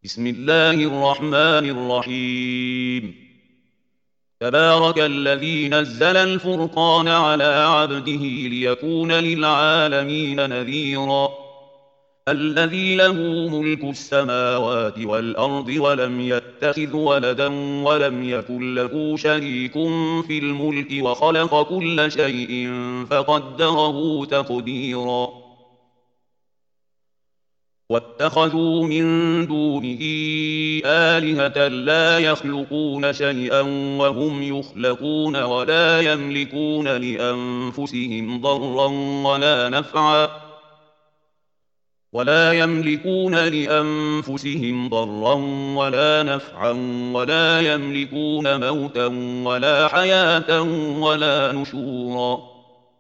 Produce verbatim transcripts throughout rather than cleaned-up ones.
بسم الله الرحمن الرحيم. تبارك الذي نزل الفرقان على عبده ليكون للعالمين نذيرا. الذي له ملك السماوات والأرض ولم يتخذ ولدا ولم يكن له شريك في الملك وخلق كل شيء فقدره تقديرا. واتخذوا من دونه آلهة لا يخلقون شيئا وهم يخلقون ولا يملكون لأنفسهم ضرا ولا نفعا ولا يملكون لأنفسهم ضرا ولا نفعا ولا يملكون موتا ولا حياة ولا نشورا.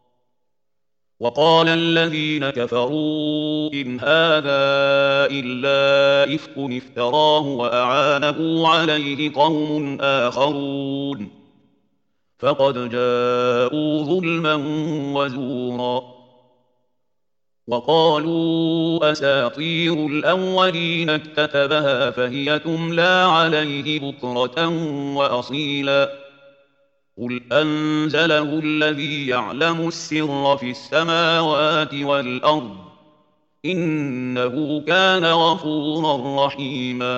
وقال الذين كفروا إن هذا إلا إفك افتراه وأعانه عليه قوم آخرون فقد جاءوا ظلما وزورا. وقالوا أساطير الأولين اكتتبها فهي تملى عليه بكرة وأصيلا. قل أنزله الذي يعلم السر في السماوات والأرض إنه كان غفورا رحيما.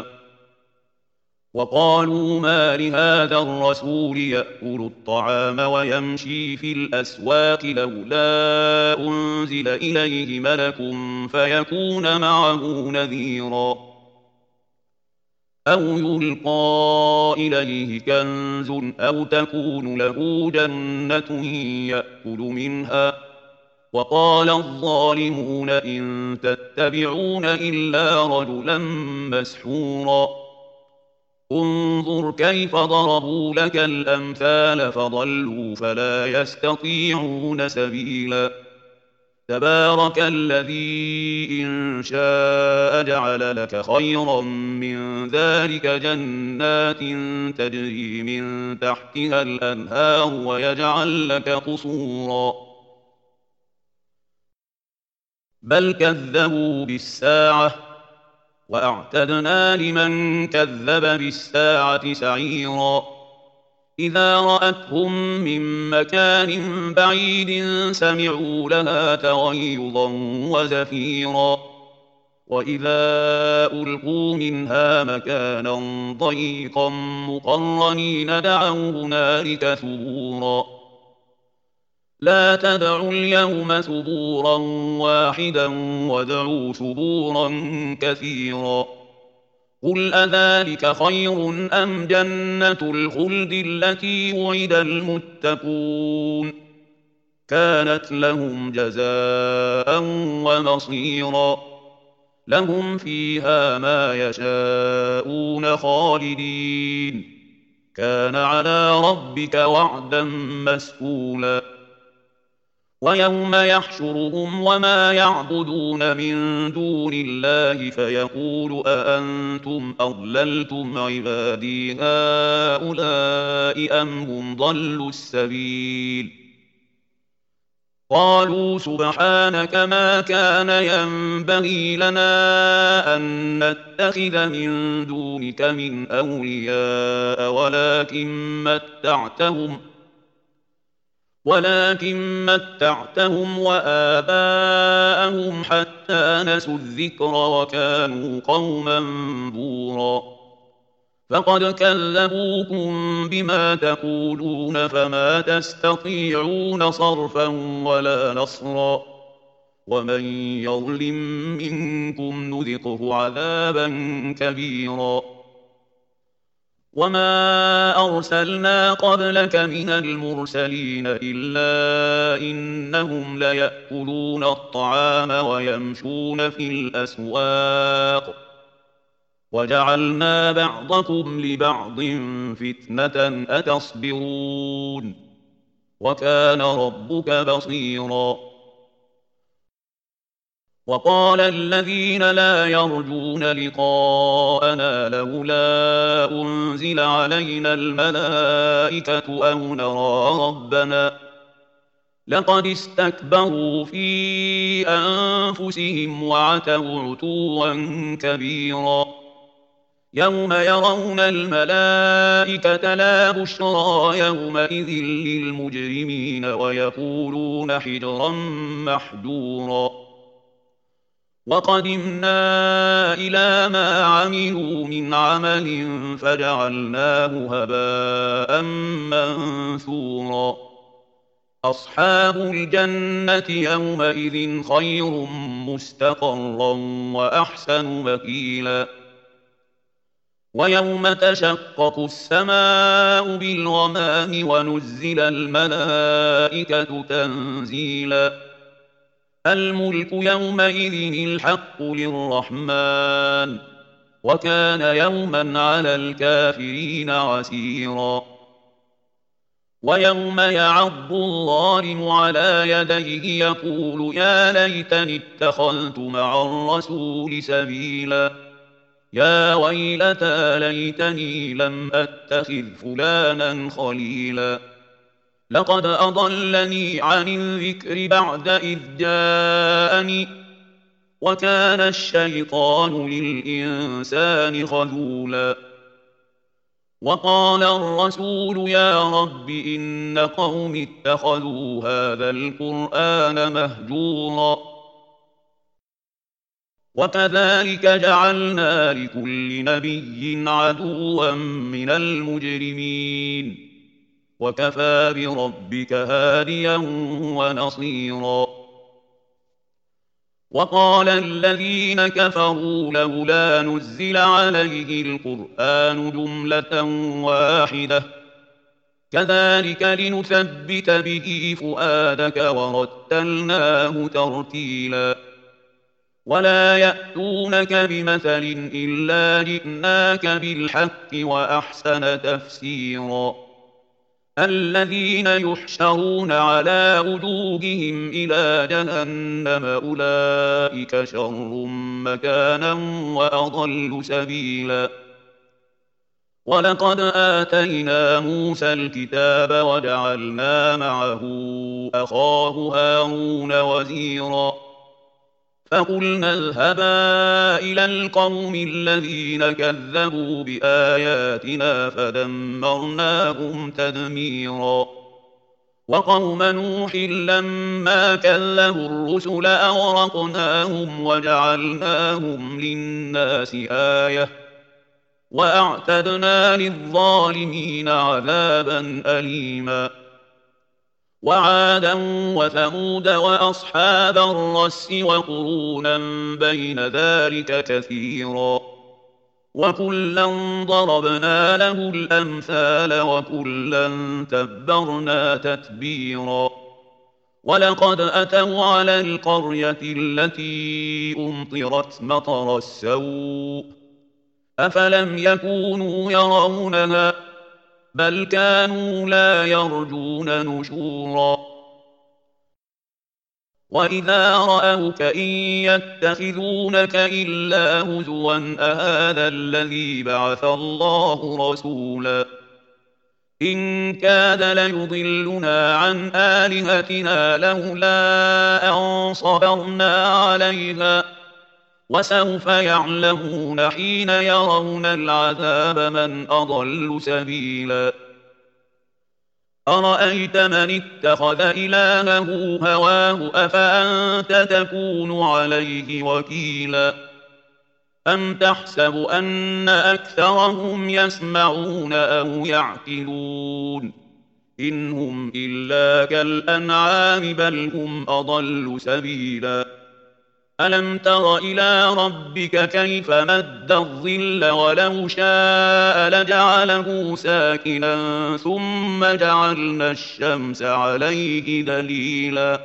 وقالوا ما لهذا الرسول يأكل الطعام ويمشي في الأسواق لولا أنزل إليه ملك فيكون معه نذيرا أو يلقى إليه كنز أو تكون له جنة يأكل منها. وقال الظالمون إن تتبعون إلا رجلا مسحورا. انظر كيف ضربوا لك الأمثال فضلوا فلا يستطيعون سبيلا. تبارك الذي إن شاء جعل لك خيرا من ذلك جنات تجري من تحتها الأنهار ويجعل لك قصورا. بل كذبوا بالساعة وأعتدنا لمن كذب بالساعة سعيرا. إذا رأتهم من مكان بعيد سمعوا لها تغيظا وزفيرا. وإذا ألقوا منها مكانا ضيقا مقرنين دعوا هنالك ثبورا. لا تدعوا اليوم ثبورا واحدا وادعوا ثبورا كثيرا. قل أذلك خير أم جنة الخلد التي وعد المتقون كانت لهم جزاء ومصيرا. لهم فيها ما يشاءون خالدين كان على ربك وعدا مسئولا. ويوم يحشرهم وما يعبدون من دون الله فيقول أأنتم أضللتم عبادي هؤلاء أم هم ضلوا السبيل. قالوا سبحانك ما كان ينبغي لنا أن نتخذ من دونك من أولياء ولكن متعتهم ولكن متعتهم وآباءهم حتى نسوا الذكر وكانوا قوما بورا. فقد كذبوكم بما تقولون فما تستطيعون صرفا ولا نصرا. ومن يظلم منكم نذقه عذابا كبيرا. وما أرسلنا قبلك من المرسلين إلا إنهم ليأكلون الطعام ويمشون في الأسواق وجعلنا بعضكم لبعض فتنة أتصبرون وكان ربك بصيرا. وقال الذين لا يرجون لقاءنا لولا أنزل علينا الملائكة أو نرى ربنا لقد استكبروا في أنفسهم وعتوا عتوا كبيرا. يوم يرون الملائكة لا بشرى يومئذ للمجرمين ويقولون حجرا محجورا وقدمنا إلى ما عملوا من عمل فجعلناه هباء منثورا أصحاب الجنة يومئذ خير مستقرا وأحسن مكيلا ويوم تشقق السماء بالغمام ونزل الملائكة تنزيلا الملك يومئذ الحق للرحمن وكان يوما على الكافرين عسيرا ويوم يعض الظالم على يديه يقول يا ليتني اتخذت مع الرسول سبيلا يا ويلتى ليتني لم أتخذ فلانا خليلا لقد أضلني عن الذكر بعد إذ جاءني وكان الشيطان للإنسان خذولا وقال الرسول يا رب إن قوم اتخذوا هذا القرآن مهجورا وكذلك جعلنا لكل نبي عدوا من المجرمين وكفى بربك هاديا ونصيرا وقال الذين كفروا لولا نزل عليه القرآن جملة واحدة كذلك لنثبت به فؤادك ورتلناه ترتيلا ولا يأتونك بمثل إلا جئناك بالحق وأحسن تفسيرا الذين يحشرون على وجوههم إلى جهنم أولئك شر مكانا وأضل سبيلا ولقد آتينا موسى الكتاب وجعلنا معه أخاه هارون وزيرا فقلنا اذهبا إلى القوم الذين كذبوا بآياتنا فدمرناهم تدميرا وقوم نوح لما كذبوا الرسل أغرقناهم وجعلناهم للناس آية وأعتدنا للظالمين عذابا أليما وعادا وثمود وأصحاب الرس وقرونا بين ذلك كثيرا وكلا ضربنا له الأمثال وكلا تبرنا تتبيرا ولقد أتوا على القرية التي أمطرت مطر السوء أفلم يكونوا يرونها بل كانوا لا يرجون نشورا وإذا رأوك إن يتخذونك إلا هزوا أهذا الذي بعث الله رسولا إن كاد ليضلنا عن آلهتنا لولا أن صبرنا عليها وسوف يعلمون حين يرون العذاب من أضل سبيلا أرأيت من اتخذ إلهه هواه أفأنت تكون عليه وكيلا أم تحسب أن أكثرهم يسمعون أو يعقلون إن هم إلا كالأنعام بل هم أضل سبيلا ألم تر إلى ربك كيف مد الظل ولو شاء لجعله ساكنا ثم جعلنا الشمس عليه دليلا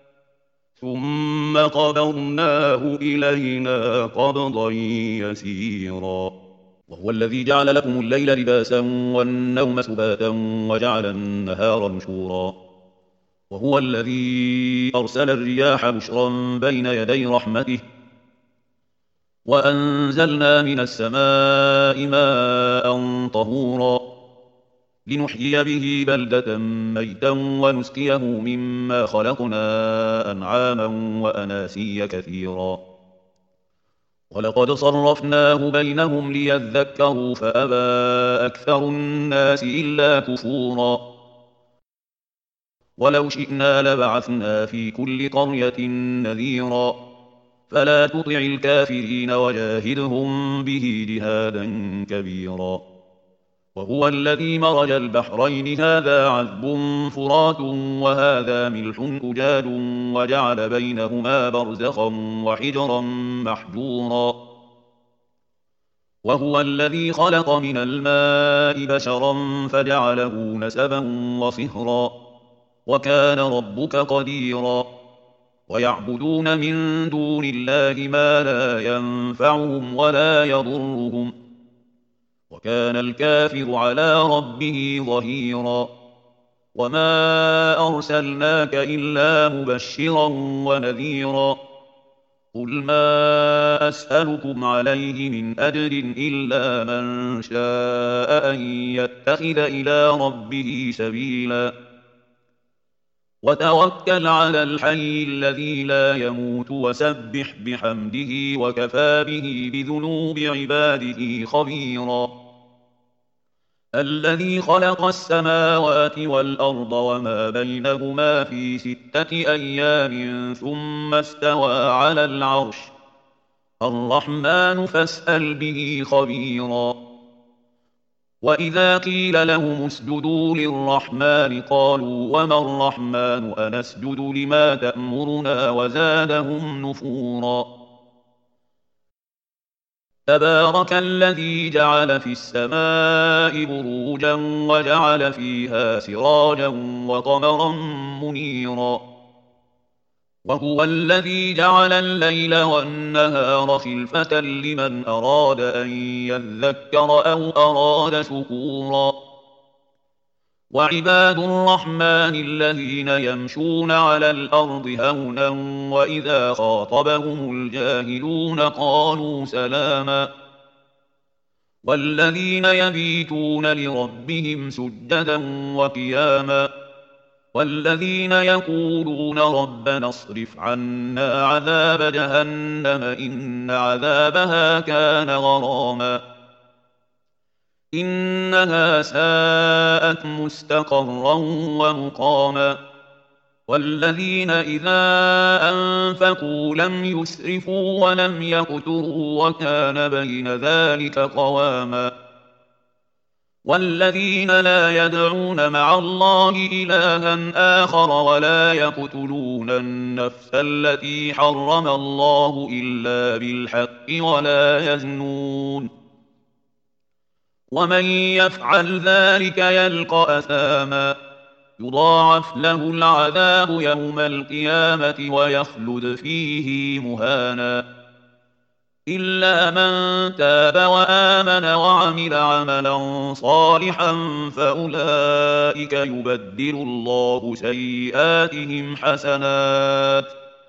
ثم قبضناه إلينا قبضا يسيرا وهو الذي جعل لكم الليل لباسا والنوم سباتا وجعل النهار نشورا وهو الذي أرسل الرياح بشرا بين يدي رحمته وأنزلنا من السماء ماء طهورا لنحيي به بلدة ميتا ونسقيه مما خلقنا أنعاما وأناسيا كثيرا ولقد صرفناه بينهم ليذكروا فأبى أكثر الناس إلا كفورا ولو شئنا لبعثنا في كل قرية نذيرا فلا تطع الكافرين وجاهدهم به جهادا كبيرا وهو الذي مرج البحرين هذا عذب فرات وهذا ملح أجاج وجعل بينهما برزخا وحجرا محجورا وهو الذي خلق من الماء بشرا فجعله نسبا وصهرا وكان ربك قديرا ويعبدون من دون الله ما لا ينفعهم ولا يضرهم وكان الكافر على ربه ظهيرا وما أرسلناك إلا مبشرا ونذيرا قل ما أسألكم عليه من أجر إلا من شاء أن يتخذ إلى ربه سبيلا وتوكل على الحي الذي لا يموت وسبح بحمده وكفى به بذنوب عباده خبيرا الذي خلق السماوات والأرض وما بينهما في ستة أيام ثم استوى على العرش الرحمن فاسأل به خبيرا وإذا قيل لهم اسجدوا للرحمن قالوا وما الرحمن أنسجد لما تأمرنا وزادهم نفورا تبارك الذي جعل في السماء بروجا وجعل فيها سراجا وقمرا منيرا وهو الذي جعل الليل والنهار خلفة لمن أراد أن يذكر أو أراد شكورا وعباد الرحمن الذين يمشون على الأرض هونا وإذا خاطبهم الجاهلون قالوا سلاما والذين يبيتون لربهم سجدا وقياما والذين يقولون ربنا اصرف عنا عذاب جهنم إن عذابها كان غراما إنها ساءت مستقرا ومقاما والذين إذا أنفقوا لم يسرفوا ولم يقتروا وكان بين ذلك قواما والذين لا يدعون مع الله إلها آخر ولا يقتلون النفس التي حرم الله إلا بالحق ولا يزنون ومن يفعل ذلك يلقى أثاما يضاعف له العذاب يوم القيامة ويخلد فيه مهانا إلا من تاب وآمن وعمل عملا صالحا فأولئك يبدل الله سيئاتهم حسنات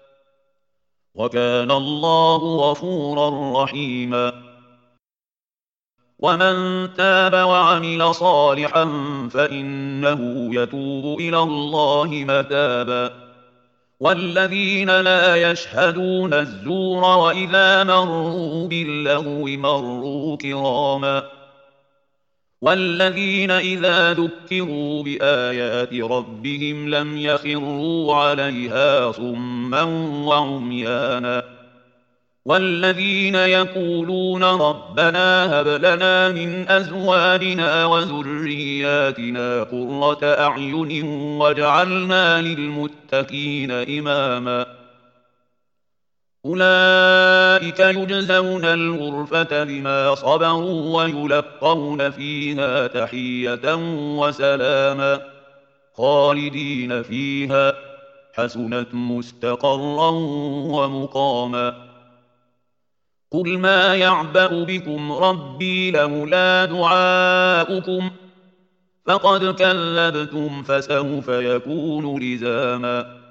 وكان الله غفورا رحيما ومن تاب وعمل صالحا فإنه يتوب إلى الله متابا والذين لا يشهدون الزور وإذا مروا باللغو مروا كراما والذين إذا ذكروا بآيات ربهم لم يخروا عليها صما وعميانا والذين يقولون ربنا هب لنا من أزواجنا وذرياتنا قرة أعين واجعلنا للمتقين إماما أولئك يجزون الغرفة بما صبروا ويلقون فيها تحية وسلاما خالدين فيها حسنت مستقرا ومقاما قل ما يعبأ بكم ربي لولا دعاؤكم فقد كذبتم فسوف يكون لزاما